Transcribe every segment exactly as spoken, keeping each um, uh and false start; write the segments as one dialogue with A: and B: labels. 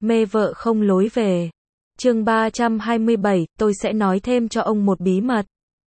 A: Mê vợ không lối về. Chương ba trăm hai mươi bảy, tôi sẽ nói thêm cho ông một bí mật.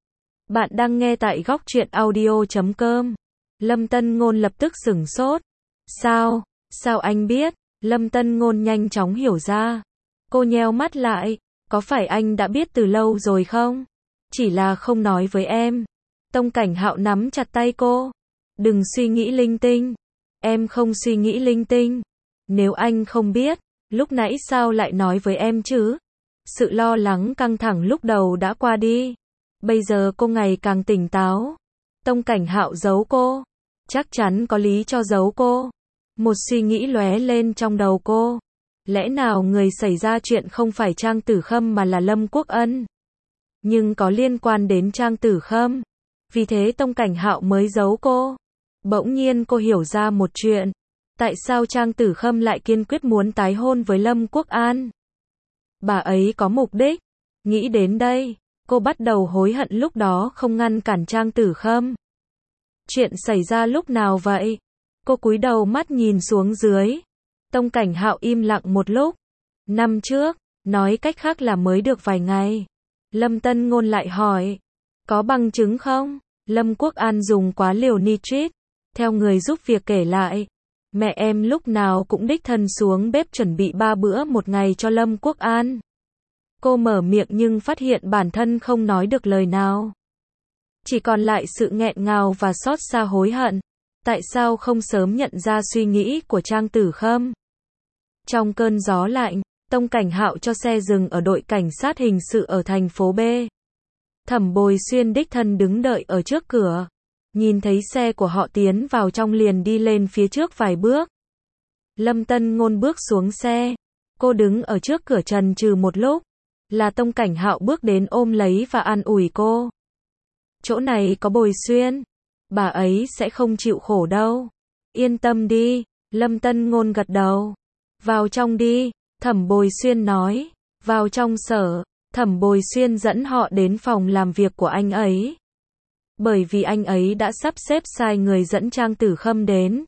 A: Bạn đang nghe tại góc truyện audio chấm com. Lâm Tân Ngôn lập tức sửng sốt. Sao? Sao anh biết? Lâm Tân Ngôn nhanh chóng hiểu ra. Cô nheo mắt lại. Có phải anh đã biết từ lâu rồi không? Chỉ là không nói với em. Tông Cảnh Hạo nắm chặt tay cô. Đừng suy nghĩ linh tinh. Em không suy nghĩ linh tinh. Nếu anh không biết, lúc nãy sao lại nói với em chứ? Sự lo lắng căng thẳng lúc đầu đã qua đi. Bây giờ cô ngày càng tỉnh táo. Tông Cảnh Hạo giấu cô. Chắc chắn có lý cho giấu cô. Một suy nghĩ lóe lên trong đầu cô. Lẽ nào người xảy ra chuyện không phải Trang Tử Khâm mà là Lâm Quốc Ân? Nhưng có liên quan đến Trang Tử Khâm. Vì thế Tông Cảnh Hạo mới giấu cô. Bỗng nhiên cô hiểu ra một chuyện. Tại sao Trang Tử Khâm lại kiên quyết muốn tái hôn với Lâm Quốc An? Bà ấy có mục đích. Nghĩ đến đây, cô bắt đầu hối hận lúc đó không ngăn cản Trang Tử Khâm. Chuyện xảy ra lúc nào vậy? Cô cúi đầu mắt nhìn xuống dưới. Tông Cảnh Hạo im lặng một lúc. Năm trước, nói cách khác là mới được vài ngày. Lâm Tân Ngôn lại hỏi. Có bằng chứng không? Lâm Quốc An dùng quá liều nitrit. Theo người giúp việc kể lại. Mẹ em lúc nào cũng đích thân xuống bếp chuẩn bị ba bữa một ngày cho Lâm Quốc An. Cô mở miệng nhưng phát hiện bản thân không nói được lời nào. Chỉ còn lại sự nghẹn ngào và xót xa hối hận. Tại sao không sớm nhận ra suy nghĩ của Trang Tử Khâm? Trong cơn gió lạnh, Tông Cảnh Hạo cho xe dừng ở đội cảnh sát hình sự ở thành phố B. Thẩm Bồi Xuyên đích thân đứng đợi ở trước cửa. Nhìn thấy xe của họ tiến vào trong liền đi lên phía trước vài bước. Lâm Tân Ngôn bước xuống xe. Cô đứng ở trước cửa chần chừ một lúc. Là Tông Cảnh Hạo bước đến ôm lấy và an ủi cô. Chỗ này có Bồi Xuyên. Bà ấy sẽ không chịu khổ đâu. Yên tâm đi. Lâm Tân Ngôn gật đầu. Vào trong đi. Thẩm Bồi Xuyên nói. Vào trong sở. Thẩm Bồi Xuyên dẫn họ đến phòng làm việc của anh ấy. Bởi vì anh ấy đã sắp xếp sai người dẫn Trang Tử Khâm đến.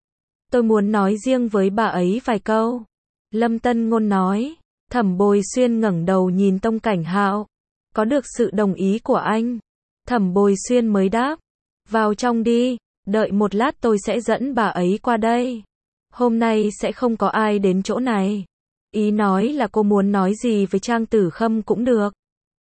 A: Tôi muốn nói riêng với bà ấy vài câu. Lâm Tân Ngôn nói. Thẩm Bồi Xuyên ngẩng đầu nhìn Tông Cảnh Hạo. Có được sự đồng ý của anh. Thẩm Bồi Xuyên mới đáp. Vào trong đi. Đợi một lát tôi sẽ dẫn bà ấy qua đây. Hôm nay sẽ không có ai đến chỗ này. Ý nói là cô muốn nói gì với Trang Tử Khâm cũng được.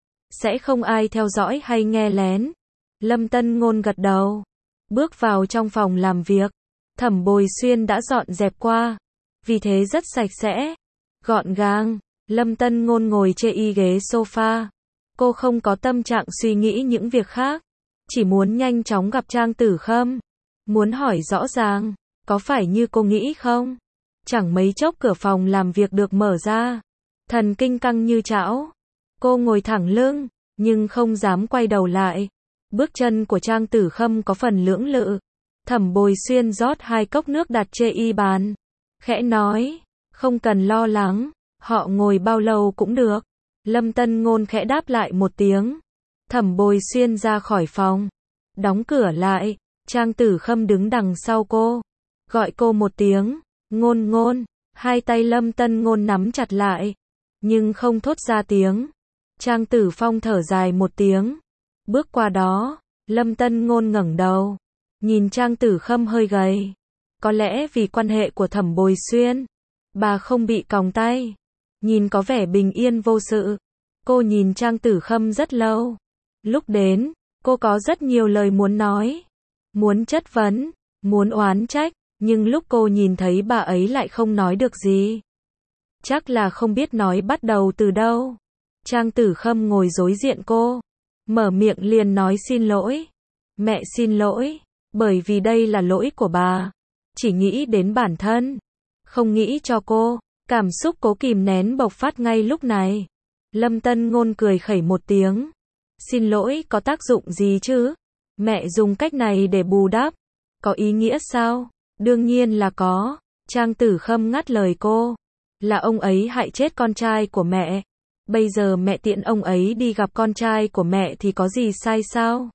A: Sẽ không ai theo dõi hay nghe lén. Lâm Tân Ngôn gật đầu. Bước vào trong phòng làm việc. Thẩm Bồi Xuyên đã dọn dẹp qua. Vì thế rất sạch sẽ. Gọn gàng. Lâm Tân Ngôn ngồi trên y ghế sofa. Cô không có tâm trạng suy nghĩ những việc khác. Chỉ muốn nhanh chóng gặp Trang Tử Khâm. Muốn hỏi rõ ràng. Có phải như cô nghĩ không? Chẳng mấy chốc cửa phòng làm việc được mở ra. Thần kinh căng như chảo. Cô ngồi thẳng lưng. Nhưng không dám quay đầu lại. Bước chân của Trang Tử Khâm có phần lưỡng lự. Thẩm Bồi Xuyên rót hai cốc nước đặt trên y bàn. Khẽ nói. Không cần lo lắng. Họ ngồi bao lâu cũng được. Lâm Tân Ngôn khẽ đáp lại một tiếng. Thẩm Bồi Xuyên ra khỏi phòng. Đóng cửa lại. Trang Tử Khâm đứng đằng sau cô. Gọi cô một tiếng. Ngôn ngôn. Hai tay Lâm Tân Ngôn nắm chặt lại. Nhưng không thốt ra tiếng. Trang Tử Phong thở dài một tiếng. Bước qua đó. Lâm Tân Ngôn ngẩng đầu. Nhìn Trang Tử Khâm hơi gầy. Có lẽ vì quan hệ của Thẩm Bồi Xuyên. Bà không bị còng tay. Nhìn có vẻ bình yên vô sự. Cô nhìn Trang Tử Khâm rất lâu. Lúc đến, cô có rất nhiều lời muốn nói. Muốn chất vấn. Muốn oán trách. Nhưng lúc cô nhìn thấy bà ấy lại không nói được gì. Chắc là không biết nói bắt đầu từ đâu. Trang Tử Khâm ngồi đối diện cô. Mở miệng liền nói xin lỗi. Mẹ xin lỗi. Bởi vì đây là lỗi của bà. Chỉ nghĩ đến bản thân. Không nghĩ cho cô. Cảm xúc cố kìm nén bộc phát ngay lúc này. Lâm Tân Ngôn cười khẩy một tiếng. Xin lỗi có tác dụng gì chứ? Mẹ dùng cách này để bù đắp. Có ý nghĩa sao? Đương nhiên là có. Trang Tử Khâm ngắt lời cô. Là ông ấy hại chết con trai của mẹ. Bây giờ mẹ tiện ông ấy đi gặp con trai của mẹ thì có gì sai sao?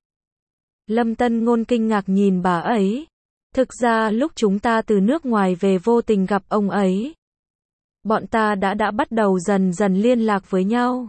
A: Lâm Tân Ngôn kinh ngạc nhìn bà ấy. Thực ra lúc chúng ta từ nước ngoài về vô tình gặp ông ấy. Bọn ta đã đã bắt đầu dần dần liên lạc với nhau.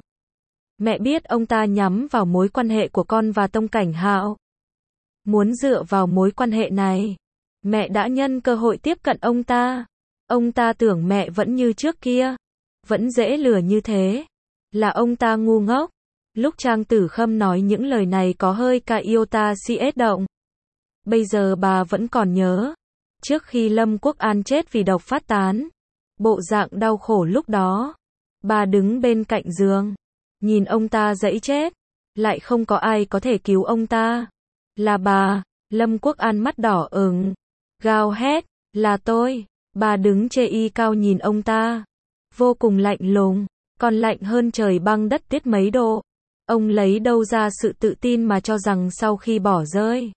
A: Mẹ biết ông ta nhắm vào mối quan hệ của con và Tông Cảnh Hạo. Muốn dựa vào mối quan hệ này, mẹ đã nhân cơ hội tiếp cận ông ta. Ông ta tưởng mẹ vẫn như trước kia, vẫn dễ lừa như thế. Là ông ta ngu ngốc. Lúc Trang Tử Khâm nói những lời này có hơi ca iota si ết động. Bây giờ bà vẫn còn nhớ. Trước khi Lâm Quốc An chết vì độc phát tán, bộ dạng đau khổ lúc đó. Bà đứng bên cạnh giường, nhìn ông ta dẫy chết, lại không có ai có thể cứu ông ta. Là bà. Lâm Quốc An mắt đỏ ửng, gào hét, là tôi. Bà đứng chê y cao nhìn ông ta, vô cùng lạnh lùng, còn lạnh hơn trời băng đất tiết mấy độ. Ông lấy đâu ra sự tự tin mà cho rằng sau khi bỏ rơi,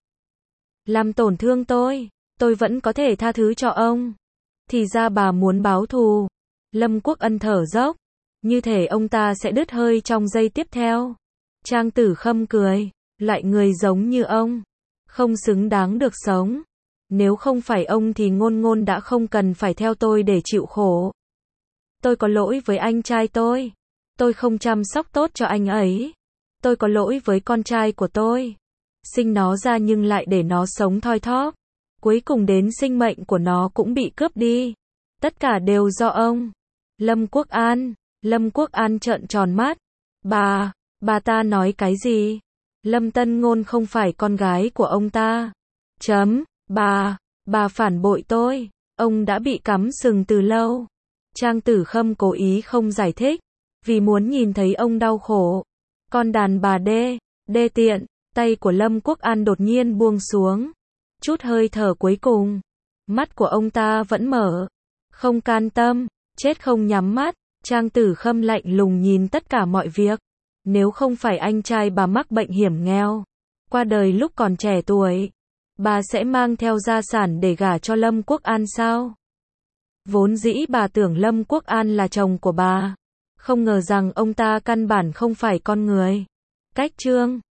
A: làm tổn thương tôi, tôi vẫn có thể tha thứ cho ông. Thì ra bà muốn báo thù. Lâm Quốc Ân thở dốc, như thể ông ta sẽ đứt hơi trong giây tiếp theo. Trang Tử Khâm cười, loại người giống như ông, không xứng đáng được sống. Nếu không phải ông thì Ngôn Ngôn đã không cần phải theo tôi để chịu khổ. Tôi có lỗi với anh trai tôi. Tôi không chăm sóc tốt cho anh ấy. Tôi có lỗi với con trai của tôi. Sinh nó ra nhưng lại để nó sống thoi thóp. Cuối cùng đến sinh mệnh của nó cũng bị cướp đi. Tất cả đều do ông. Lâm Quốc An. Lâm Quốc An trợn tròn mắt. Bà, bà ta nói cái gì? Lâm Tân Ngôn không phải con gái của ông ta. Chấm. Bà, bà phản bội tôi. Ông đã bị cắm sừng từ lâu. Trang Tử Khâm cố ý không giải thích, vì muốn nhìn thấy ông đau khổ. Con đàn bà đê, đê tiện. Tay của Lâm Quốc An đột nhiên buông xuống. Chút hơi thở cuối cùng. Mắt của ông ta vẫn mở. Không can tâm, chết không nhắm mắt. Trang Tử Khâm lạnh lùng nhìn tất cả mọi việc. Nếu không phải anh trai bà mắc bệnh hiểm nghèo, qua đời lúc còn trẻ tuổi, bà sẽ mang theo gia sản để gả cho Lâm Quốc An sao? Vốn dĩ bà tưởng Lâm Quốc An là chồng của bà. Không ngờ rằng ông ta căn bản không phải con người. Cách chương